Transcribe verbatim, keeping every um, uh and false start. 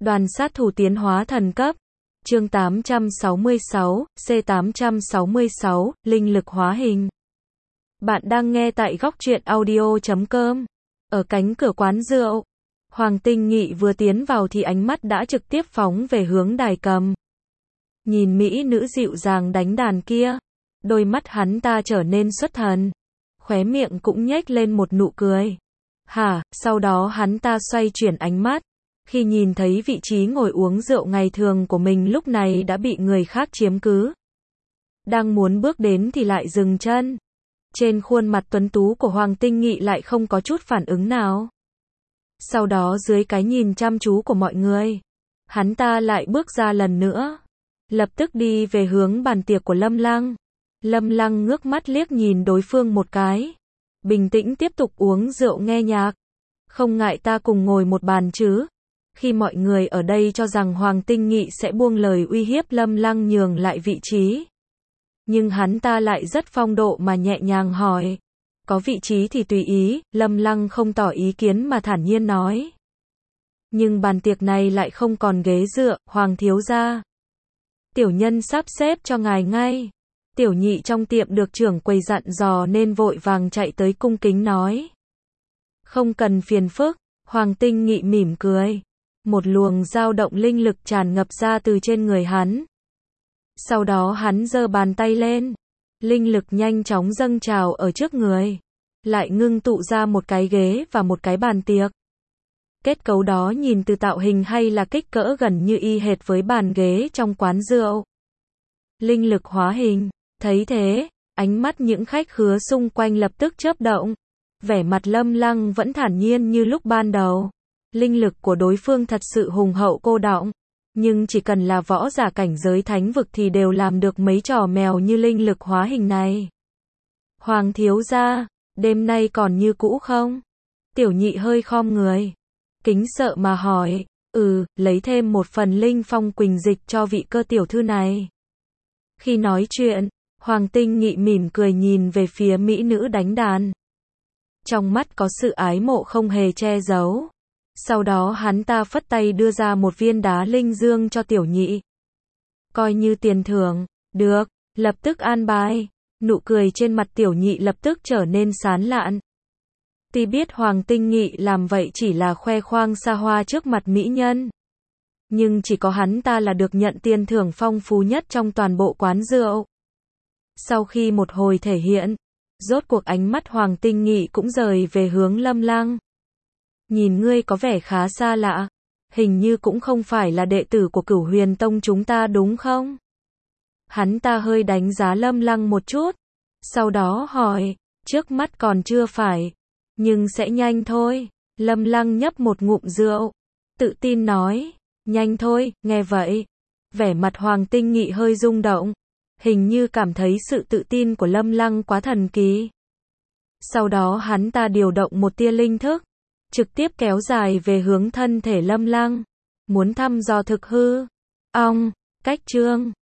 Đoàn sát thủ tiến hóa thần cấp. Chương tám trăm sáu mươi sáu, C tám trăm sáu mươi sáu, linh lực hóa hình. Bạn đang nghe tại góc truyện audio chấm com. Ở cánh cửa quán rượu, Hoàng Tinh Nghị vừa tiến vào thì ánh mắt đã trực tiếp phóng về hướng đài cầm. Nhìn mỹ nữ dịu dàng đánh đàn kia, đôi mắt hắn ta trở nên xuất thần, khóe miệng cũng nhếch lên một nụ cười. Hả, sau đó hắn ta xoay chuyển ánh mắt, khi nhìn thấy vị trí ngồi uống rượu ngày thường của mình lúc này đã bị người khác chiếm cứ. Đang muốn bước đến thì lại dừng chân. Trên khuôn mặt tuấn tú của Hoàng Tinh Nghị lại không có chút phản ứng nào. Sau đó dưới cái nhìn chăm chú của mọi người, hắn ta lại bước ra lần nữa, lập tức đi về hướng bàn tiệc của Lâm Lăng. Lâm Lăng ngước mắt liếc nhìn đối phương một cái, bình tĩnh tiếp tục uống rượu nghe nhạc. Không ngại ta cùng ngồi một bàn chứ? Khi mọi người ở đây cho rằng Hoàng Tinh Nghị sẽ buông lời uy hiếp Lâm Lăng nhường lại vị trí, nhưng hắn ta lại rất phong độ mà nhẹ nhàng hỏi. Có vị trí thì tùy ý, Lâm Lăng không tỏ ý kiến mà thản nhiên nói. Nhưng bàn tiệc này lại không còn ghế dựa, Hoàng thiếu gia. Tiểu nhân sắp xếp cho ngài ngay. Tiểu nhị trong tiệm được trưởng quầy dặn dò nên vội vàng chạy tới cung kính nói. Không cần phiền phức, Hoàng Tinh Nghị mỉm cười. Một luồng dao động linh lực tràn ngập ra từ trên người hắn. Sau đó hắn giơ bàn tay lên, linh lực nhanh chóng dâng trào ở trước người, lại ngưng tụ ra một cái ghế và một cái bàn tiệc. Kết cấu đó nhìn từ tạo hình hay là kích cỡ gần như y hệt với bàn ghế trong quán rượu. Linh lực hóa hình, thấy thế, ánh mắt những khách khứa xung quanh lập tức chớp động. Vẻ mặt Lâm Lăng vẫn thản nhiên như lúc ban đầu. Linh lực của đối phương thật sự hùng hậu cô đọng, nhưng chỉ cần là võ giả cảnh giới thánh vực thì đều làm được mấy trò mèo như linh lực hóa hình này. Hoàng thiếu gia, đêm nay còn như cũ không? Tiểu nhị hơi khom người, kính sợ mà hỏi. Ừ, lấy thêm một phần linh phong quỳnh dịch cho vị cơ tiểu thư này. Khi nói chuyện, Hoàng Tinh Nghị mỉm cười nhìn về phía mỹ nữ đánh đàn. Trong mắt có sự ái mộ không hề che giấu. Sau đó hắn ta phất tay đưa ra một viên đá linh dương cho tiểu nhị. Coi như tiền thưởng. Được, lập tức an bài. Nụ cười trên mặt tiểu nhị lập tức trở nên sán lạn. Tuy biết Hoàng Tinh Nghị làm vậy chỉ là khoe khoang xa hoa trước mặt mỹ nhân, nhưng chỉ có hắn ta là được nhận tiền thưởng phong phú nhất trong toàn bộ quán rượu. Sau khi một hồi thể hiện, rốt cuộc ánh mắt Hoàng Tinh Nghị cũng rời về hướng Lâm Lăng. Nhìn ngươi có vẻ khá xa lạ, hình như cũng không phải là đệ tử của Cửu Huyền Tông chúng ta đúng không? Hắn ta hơi đánh giá Lâm Lăng một chút, sau đó hỏi, trước mắt còn chưa phải, nhưng sẽ nhanh thôi. Lâm Lăng nhấp một ngụm rượu, tự tin nói, nhanh thôi. Nghe vậy, vẻ mặt Hoàng Tinh Nghị hơi rung động, hình như cảm thấy sự tự tin của Lâm Lăng quá thần kỳ. Sau đó hắn ta điều động một tia linh thức, trực tiếp kéo dài về hướng thân thể Lâm Lăng, muốn thăm dò thực hư. Ong, cách chương